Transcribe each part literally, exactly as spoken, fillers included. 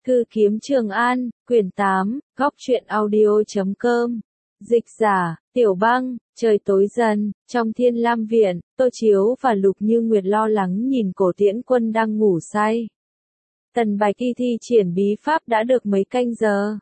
Thư kiếm Trường An, quyển tám, góc truyện audio.com. Dịch giả, Tiểu Băng. Trời tối dần, trong Thiên Lam Viện, Tô Chiếu và Lục Như Nguyệt lo lắng nhìn Cổ Tiễn Quân đang ngủ say. Tần Bạch Y thi triển bí pháp đã được mấy canh giờ.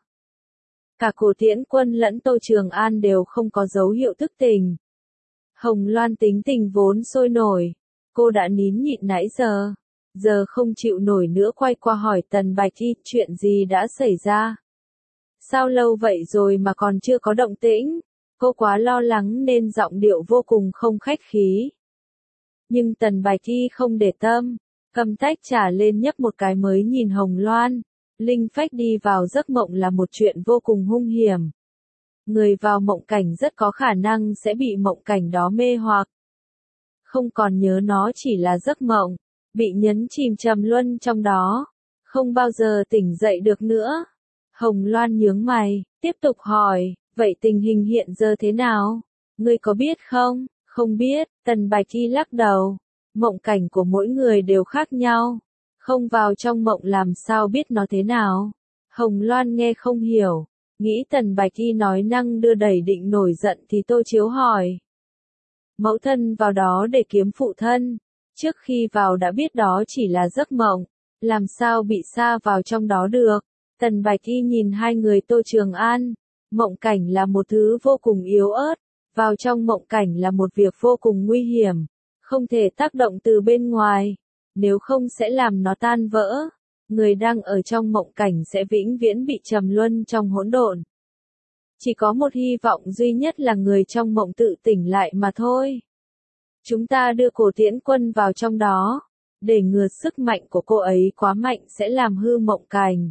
Cả Cổ Tiễn Quân lẫn Tô Trường An đều không có dấu hiệu thức tỉnh. Hồng Loan tính tình vốn sôi nổi. Cô đã nín nhịn nãy giờ. Giờ không chịu nổi nữa quay qua hỏi Tần Bạch Y chuyện gì đã xảy ra. Sao lâu vậy rồi mà còn chưa có động tĩnh? Cô quá lo lắng nên giọng điệu vô cùng không khách khí. Nhưng Tần Bạch Y không để tâm, cầm tách trà lên nhấp một cái mới nhìn Hồng Loan. Linh phách đi vào giấc mộng là một chuyện vô cùng hung hiểm. Người vào mộng cảnh rất có khả năng sẽ bị mộng cảnh đó mê hoặc. Không còn nhớ nó chỉ là giấc mộng, bị nhấn chìm trầm luân trong đó, không bao giờ tỉnh dậy được nữa. Hồng Loan nhướng mày, tiếp tục hỏi, vậy tình hình hiện giờ thế nào? Ngươi có biết không? Không biết, Tần Bạch Y lắc đầu. Mộng cảnh của mỗi người đều khác nhau. Không vào trong mộng làm sao biết nó thế nào? Hồng Loan nghe không hiểu, nghĩ Tần Bạch Y nói năng đưa đẩy định nổi giận thì Tô Chiếu hỏi. Mẫu thân vào đó để kiếm phụ thân. Trước khi vào đã biết đó chỉ là giấc mộng, làm sao bị sa vào trong đó được? Tần Bạch Y nhìn hai người Tô Trường An. Mộng cảnh là một thứ vô cùng yếu ớt, vào trong mộng cảnh là một việc vô cùng nguy hiểm, không thể tác động từ bên ngoài, nếu không sẽ làm nó tan vỡ. Người đang ở trong mộng cảnh sẽ vĩnh viễn bị trầm luân trong hỗn độn. Chỉ có một hy vọng duy nhất là người trong mộng tự tỉnh lại mà thôi. Chúng ta đưa Cổ Tiễn Quân vào trong đó, để ngừa sức mạnh của cô ấy quá mạnh sẽ làm hư mộng cảnh.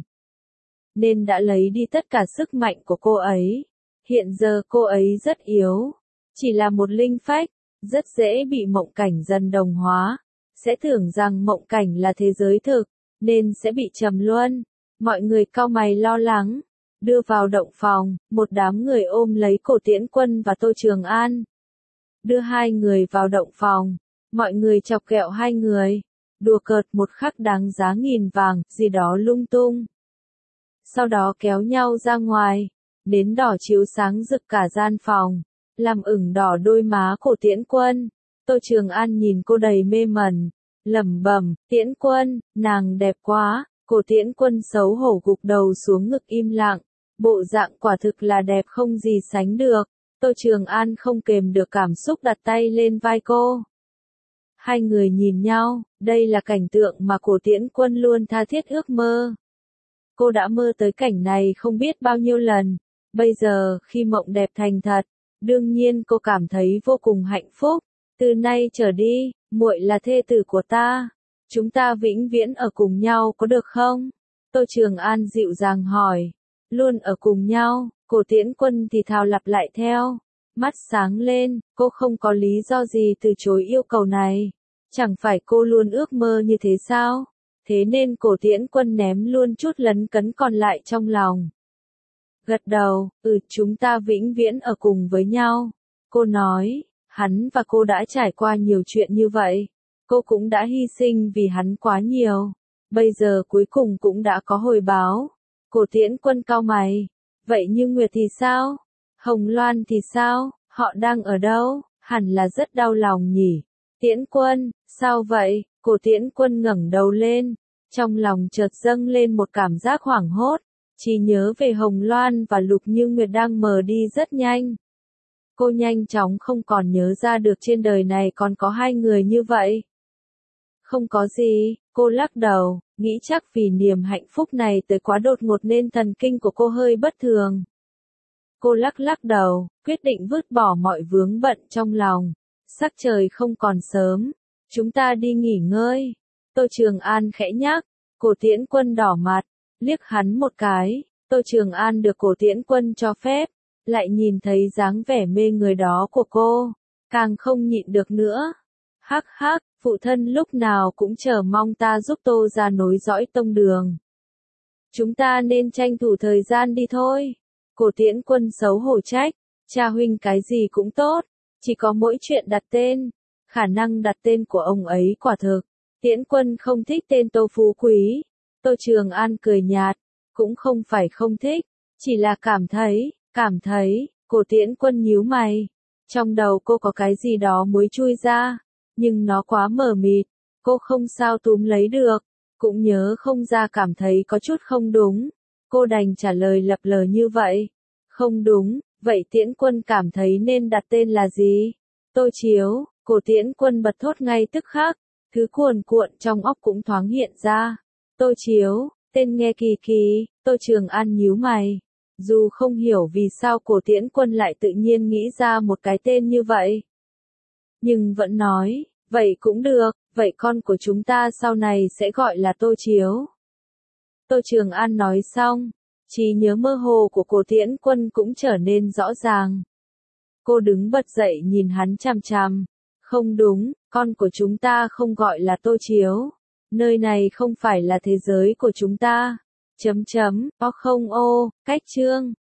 Nên đã lấy đi tất cả sức mạnh của cô ấy. Hiện giờ cô ấy rất yếu, chỉ là một linh phách, rất dễ bị mộng cảnh dần đồng hóa, sẽ tưởng rằng mộng cảnh là thế giới thực, nên sẽ bị trầm luân. Mọi người cau mày lo lắng, đưa vào động phòng, một đám người ôm lấy Cổ Tiễn Quân và Tô Trường An. Đưa hai người vào động phòng, mọi người chọc ghẹo hai người, đùa cợt một khắc đáng giá nghìn vàng, gì đó lung tung. Sau đó kéo nhau ra ngoài, nến đỏ chiếu sáng rực cả gian phòng, làm ửng đỏ đôi má Cổ Tiễn Quân. Tô Trường An nhìn cô đầy mê mẩn, lẩm bẩm, Tiễn Quân, nàng đẹp quá. Cổ Tiễn Quân xấu hổ gục đầu xuống ngực im lặng, bộ dạng quả thực là đẹp không gì sánh được. Tô Trường An không kềm được cảm xúc đặt tay lên vai cô. Hai người nhìn nhau, đây là cảnh tượng mà Cổ Tiễn Quân luôn tha thiết ước mơ. Cô đã mơ tới cảnh này không biết bao nhiêu lần, bây giờ khi mộng đẹp thành thật, đương nhiên cô cảm thấy vô cùng hạnh phúc. Từ nay trở đi, muội là thê tử của ta, chúng ta vĩnh viễn ở cùng nhau có được không? Tô Trường An dịu dàng hỏi. Luôn ở cùng nhau. Cổ Tiễn Quân thì thào lặp lại theo, mắt sáng lên, cô không có lý do gì từ chối yêu cầu này. Chẳng phải cô luôn ước mơ như thế sao? Thế nên Cổ Tiễn Quân ném luôn chút lấn cấn còn lại trong lòng. Gật đầu, ừ, chúng ta vĩnh viễn ở cùng với nhau. Cô nói, hắn và cô đã trải qua nhiều chuyện như vậy. Cô cũng đã hy sinh vì hắn quá nhiều. Bây giờ cuối cùng cũng đã có hồi báo. Cổ Tiễn Quân cau mày. Vậy Như Nguyệt thì sao? Hồng Loan thì sao? Họ đang ở đâu? Hẳn là rất đau lòng nhỉ. Tiễn Quân, sao vậy? Cổ Tiễn Quân ngẩng đầu lên. Trong lòng chợt dâng lên một cảm giác hoảng hốt. Chỉ nhớ về Hồng Loan và Lục Như Nguyệt đang mờ đi rất nhanh. Cô nhanh chóng không còn nhớ ra được trên đời này còn có hai người như vậy. Không có gì, cô lắc đầu, nghĩ chắc vì niềm hạnh phúc này tới quá đột ngột nên thần kinh của cô hơi bất thường. Cô lắc lắc đầu, quyết định vứt bỏ mọi vướng bận trong lòng. Sắc trời không còn sớm, chúng ta đi nghỉ ngơi. Tô Trường An khẽ nhắc. Cổ Tiễn Quân đỏ mặt, liếc hắn một cái. Tô Trường An được Cổ Tiễn Quân cho phép, lại nhìn thấy dáng vẻ mê người đó của cô, càng không nhịn được nữa. Hắc hắc, phụ thân lúc nào cũng chờ mong ta giúp Tô gia nối dõi tông đường. Chúng ta nên tranh thủ thời gian đi thôi. Cổ Tiễn Quân xấu hổ trách, cha huynh cái gì cũng tốt, chỉ có mỗi chuyện đặt tên. Khả năng đặt tên của ông ấy quả thực. Tiễn Quân không thích tên Tô Phú Quý. Tô Trường An cười nhạt, cũng không phải không thích, chỉ là cảm thấy, cảm thấy, Cổ Tiễn Quân nhíu mày. Trong đầu cô có cái gì đó muốn chui ra, nhưng nó quá mờ mịt, cô không sao túm lấy được, cũng nhớ không ra, cảm thấy có chút không đúng. Cô đành trả lời lập lờ như vậy. Không đúng, vậy Tiễn Quân cảm thấy nên đặt tên là gì? Tô Chiếu, Cổ Tiễn Quân bật thốt ngay tức khắc, thứ cuồn cuộn trong óc cũng thoáng hiện ra. Tô Chiếu, tên nghe kỳ kỳ, Tô Trường An nhíu mày. Dù không hiểu vì sao Cổ Tiễn Quân lại tự nhiên nghĩ ra một cái tên như vậy, nhưng vẫn nói, vậy cũng được, vậy con của chúng ta sau này sẽ gọi là Tô Chiếu. Tô Trường An nói xong, trí nhớ mơ hồ của Cổ Tiễn Quân cũng trở nên rõ ràng. Cô đứng bật dậy nhìn hắn chằm chằm. Không đúng, con của chúng ta không gọi là Tô Chiếu. Nơi này không phải là thế giới của chúng ta. Chấm chấm, o không ô, cách chương.